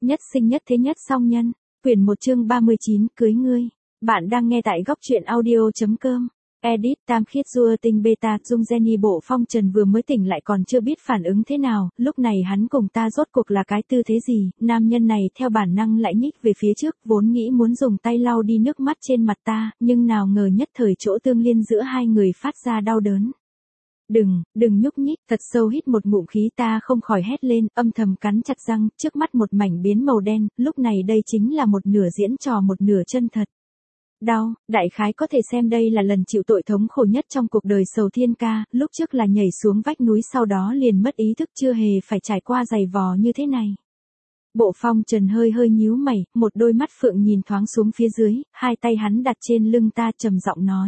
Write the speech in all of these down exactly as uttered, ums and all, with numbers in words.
Nhất sinh nhất thế nhất song nhân. Quyển một chương ba mươi chín, cưới ngươi. Bạn đang nghe tại góc truyện audio.com. Edit Tam Khiết Dua Tinh Beta. Dung Jenny. Bộ Phong Trần vừa mới tỉnh lại còn chưa biết phản ứng thế nào, lúc này hắn cùng ta rốt cuộc là cái tư thế gì, nam nhân này theo bản năng lại nhích về phía trước, vốn nghĩ muốn dùng tay lau đi nước mắt trên mặt ta, nhưng nào ngờ nhất thời chỗ tương liên giữa hai người phát ra đau đớn. Đừng, đừng nhúc nhích. Thật sâu hít một ngụm khí, ta không khỏi hét lên, âm thầm cắn chặt răng, trước mắt một mảnh biến màu đen, lúc này đây chính là một nửa diễn trò một nửa chân thật. Đau, đại khái có thể xem đây là lần chịu tội thống khổ nhất trong cuộc đời Sầu Thiên ca, lúc trước là nhảy xuống vách núi sau đó liền mất ý thức, chưa hề phải trải qua giày vò như thế này. Bộ Phong Trần hơi hơi nhíu mày, một đôi mắt phượng nhìn thoáng xuống phía dưới, hai tay hắn đặt trên lưng ta trầm giọng nói.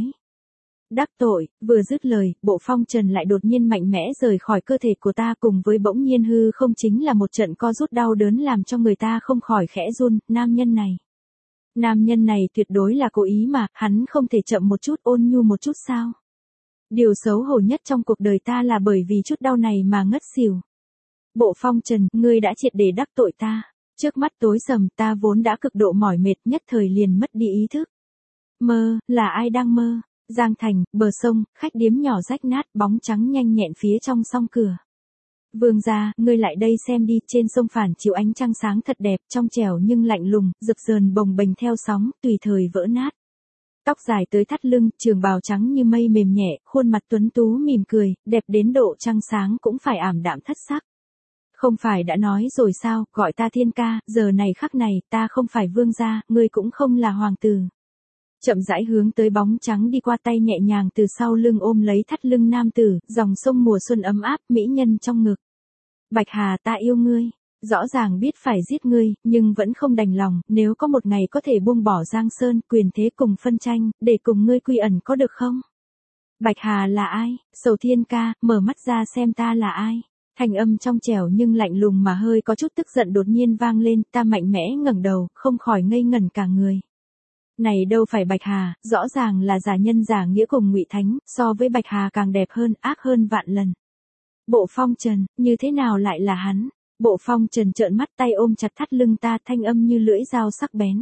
Đắc tội. Vừa dứt lời, Bộ Phong Trần lại đột nhiên mạnh mẽ rời khỏi cơ thể của ta, cùng với bỗng nhiên hư không chính là một trận co rút đau đớn làm cho người ta không khỏi khẽ run. Nam nhân này. Nam nhân này tuyệt đối là cố ý mà, hắn không thể chậm một chút, ôn nhu một chút sao? Điều xấu hổ nhất trong cuộc đời ta là bởi vì chút đau này mà ngất xỉu. Bộ Phong Trần, ngươi đã triệt để đắc tội ta. Trước mắt tối sầm, ta vốn đã cực độ mỏi mệt, nhất thời liền mất đi ý thức. Mơ, là ai đang mơ? Giang Thành, bờ sông, khách điếm nhỏ rách nát, bóng trắng nhanh nhẹn phía trong song cửa. Vương gia, ngươi lại đây xem đi, trên sông phản chiếu ánh trăng sáng thật đẹp, trong trẻo nhưng lạnh lùng, dập dờn bồng bềnh theo sóng, tùy thời vỡ nát. Tóc dài tới thắt lưng, trường bào trắng như mây mềm nhẹ, khuôn mặt tuấn tú mỉm cười, đẹp đến độ trăng sáng cũng phải ảm đạm thất sắc. Không phải đã nói rồi sao, gọi ta Thiên ca, giờ này khắc này, ta không phải vương gia, ngươi cũng không là hoàng tử. Chậm rãi hướng tới bóng trắng đi qua, tay nhẹ nhàng từ sau lưng ôm lấy thắt lưng nam tử, dòng sông mùa xuân ấm áp, mỹ nhân trong ngực. Bạch Hà, ta yêu ngươi, rõ ràng biết phải giết ngươi, nhưng vẫn không đành lòng, nếu có một ngày có thể buông bỏ Giang Sơn, quyền thế cùng phân tranh, để cùng ngươi quy ẩn có được không? Bạch Hà là ai? Sầu Thiên ca, mở mắt ra xem ta là ai? Thanh âm trong trẻo nhưng lạnh lùng mà hơi có chút tức giận đột nhiên vang lên, ta mạnh mẽ ngẩng đầu, không khỏi ngây ngẩn cả người. Này đâu phải Bạch Hà, rõ ràng là giả nhân giả nghĩa cùng Ngụy Thánh, so với Bạch Hà càng đẹp hơn, ác hơn vạn lần. Bộ Phong Trần, như thế nào lại là hắn? Bộ Phong Trần trợn mắt, tay ôm chặt thắt lưng ta, thanh âm như lưỡi dao sắc bén.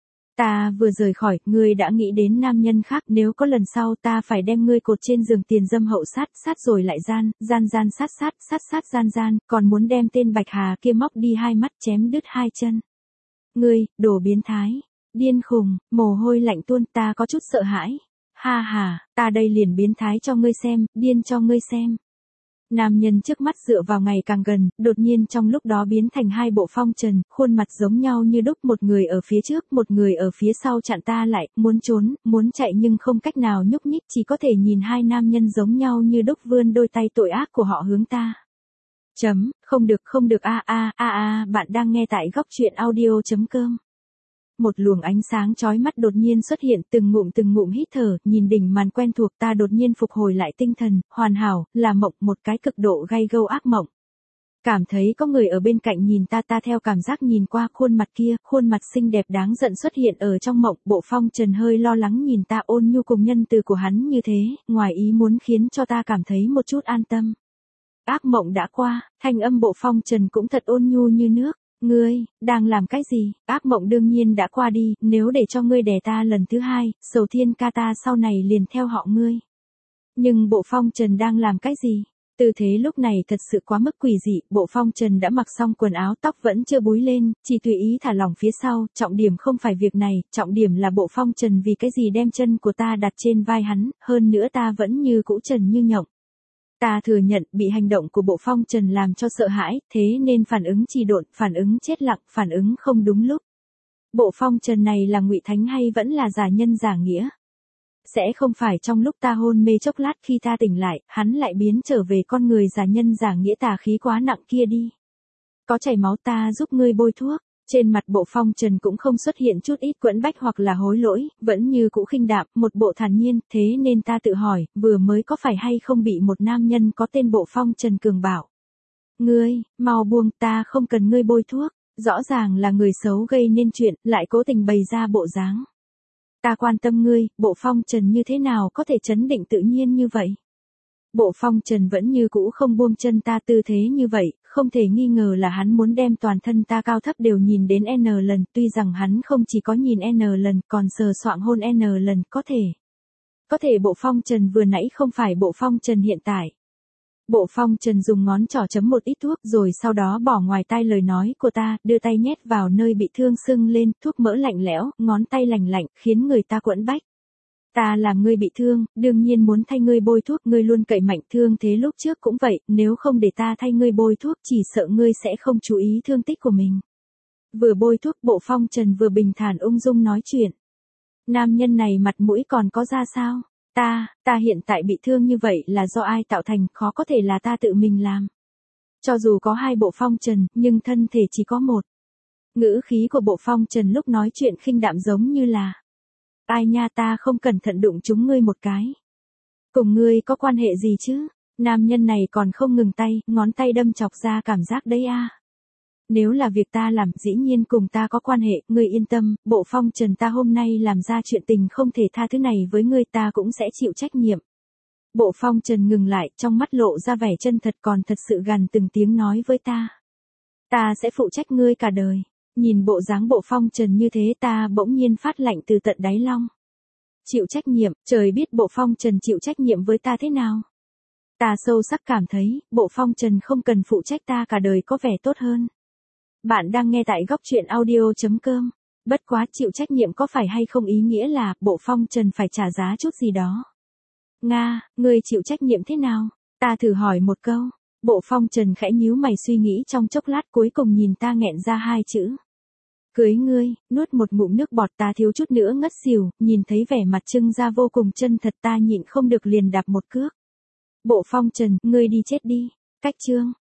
Ta vừa rời khỏi, ngươi đã nghĩ đến nam nhân khác, nếu có lần sau ta phải đem ngươi cột trên giường tiền dâm hậu sát, sát rồi lại gian, gian gian sát sát, sát sát gian gian, còn muốn đem tên Bạch Hà kia móc đi hai mắt, chém đứt hai chân. Ngươi, đồ biến thái. Điên khùng, mồ hôi lạnh tuôn, ta có chút sợ hãi. Ha ha, ta đây liền biến thái cho ngươi xem, điên cho ngươi xem. Nam nhân trước mắt dựa vào ngày càng gần, đột nhiên trong lúc đó biến thành hai bộ Phong Trần, khuôn mặt giống nhau như đúc, một người ở phía trước, một người ở phía sau chặn ta lại, muốn trốn, muốn chạy nhưng không cách nào nhúc nhích, chỉ có thể nhìn hai nam nhân giống nhau như đúc vươn đôi tay tội ác của họ hướng ta. Chấm, không được không được a a a a, bạn đang nghe tại góc truyện audio.com. Một luồng ánh sáng chói mắt đột nhiên xuất hiện, từng ngụm từng ngụm hít thở, nhìn đỉnh màn quen thuộc, ta đột nhiên phục hồi lại tinh thần, hoàn hảo, là mộng, một cái cực độ gay gâu ác mộng. Cảm thấy có người ở bên cạnh nhìn ta, ta theo cảm giác nhìn qua, khuôn mặt kia, khuôn mặt xinh đẹp đáng giận xuất hiện ở trong mộng. Bộ Phong Trần hơi lo lắng nhìn ta, ôn nhu cùng nhân từ của hắn như thế, ngoài ý muốn khiến cho ta cảm thấy một chút an tâm. Ác mộng đã qua, thanh âm Bộ Phong Trần cũng thật ôn nhu như nước. Ngươi, đang làm cái gì? Ác mộng đương nhiên đã qua đi, nếu để cho ngươi đè ta lần thứ hai, Sầu Thiên ca ta sau này liền theo họ ngươi. Nhưng Bộ Phong Trần đang làm cái gì? Tư thế lúc này thật sự quá mức quỷ dị, Bộ Phong Trần đã mặc xong quần áo, tóc vẫn chưa búi lên, chỉ tùy ý thả lỏng phía sau, trọng điểm không phải việc này, trọng điểm là Bộ Phong Trần vì cái gì đem chân của ta đặt trên vai hắn, hơn nữa ta vẫn như cũ trần như nhộng. Ta thừa nhận bị hành động của Bộ Phong Trần làm cho sợ hãi, thế nên phản ứng trì độn, phản ứng chết lặng, phản ứng không đúng lúc. Bộ Phong Trần này là Ngụy Thánh hay vẫn là giả nhân giả nghĩa? Sẽ không phải trong lúc ta hôn mê chốc lát khi ta tỉnh lại, hắn lại biến trở về con người giả nhân giả nghĩa tà khí quá nặng kia đi. Có chảy máu, ta giúp ngươi bôi thuốc. Trên mặt Bộ Phong Trần cũng không xuất hiện chút ít quẫn bách hoặc là hối lỗi, vẫn như cũ khinh đạm, một bộ thản nhiên, thế nên ta tự hỏi, vừa mới có phải hay không bị một nam nhân có tên Bộ Phong Trần cường bảo. Ngươi, mau buông, ta không cần ngươi bôi thuốc, rõ ràng là người xấu gây nên chuyện, lại cố tình bày ra bộ dáng. Ta quan tâm ngươi, Bộ Phong Trần như thế nào có thể trấn định tự nhiên như vậy? Bộ phong trần vẫn như cũ không buông chân ta, tư thế như vậy, không thể nghi ngờ là hắn muốn đem toàn thân ta cao thấp đều nhìn đến N lần, tuy rằng hắn không chỉ có nhìn N lần, còn sờ soạng hôn N lần, có thể. Có thể bộ phong trần vừa nãy không phải bộ phong trần hiện tại. Bộ phong trần dùng ngón trỏ chấm một ít thuốc rồi sau đó bỏ ngoài tai lời nói của ta, đưa tay nhét vào nơi bị thương sưng lên, thuốc mỡ lạnh lẽo, ngón tay lành lạnh, khiến người ta quẫn bách. Ta làm ngươi bị thương, đương nhiên muốn thay ngươi bôi thuốc, ngươi luôn cậy mạnh, thương thế lúc trước cũng vậy, nếu không để ta thay ngươi bôi thuốc chỉ sợ ngươi sẽ không chú ý thương tích của mình. Vừa bôi thuốc bộ phong trần vừa bình thản ung dung nói chuyện. Nam nhân này mặt mũi còn có ra sao? Ta, ta hiện tại bị thương như vậy là do ai tạo thành, khó có thể là ta tự mình làm. Cho dù có hai bộ phong trần, nhưng thân thể chỉ có một. Ngữ khí của bộ phong trần lúc nói chuyện khinh đạm giống như là: ai nha, ta không cẩn thận đụng trúng ngươi một cái. Cùng ngươi có quan hệ gì chứ? Nam nhân này còn không ngừng tay, ngón tay đâm chọc ra cảm giác đấy a. À. Nếu là việc ta làm, dĩ nhiên cùng ta có quan hệ, ngươi yên tâm, bộ phong trần ta hôm nay làm ra chuyện tình không thể tha thứ này với ngươi, ta cũng sẽ chịu trách nhiệm. Bộ phong trần ngừng lại, trong mắt lộ ra vẻ chân thật, còn thật sự gằn từng tiếng nói với ta. Ta sẽ phụ trách ngươi cả đời. Nhìn bộ dáng bộ phong trần như thế ta bỗng nhiên phát lạnh từ tận đáy lòng. Chịu trách nhiệm, trời biết bộ phong trần chịu trách nhiệm với ta thế nào. Ta sâu sắc cảm thấy, bộ phong trần không cần phụ trách ta cả đời có vẻ tốt hơn. Bạn đang nghe tại góc truyện audio chấm com. Bất quá chịu trách nhiệm có phải hay không ý nghĩa là bộ phong trần phải trả giá chút gì đó. Nga, ngươi chịu trách nhiệm thế nào? Ta thử hỏi một câu. Bộ phong trần khẽ nhíu mày suy nghĩ trong chốc lát cuối cùng nhìn ta nghẹn ra hai chữ. Cưới ngươi, nuốt một ngụm nước bọt ta thiếu chút nữa ngất xỉu, nhìn thấy vẻ mặt Trưng ra vô cùng chân thật ta nhịn không được liền đạp một cước. Bộ phong trần, ngươi đi chết đi. Cách chương.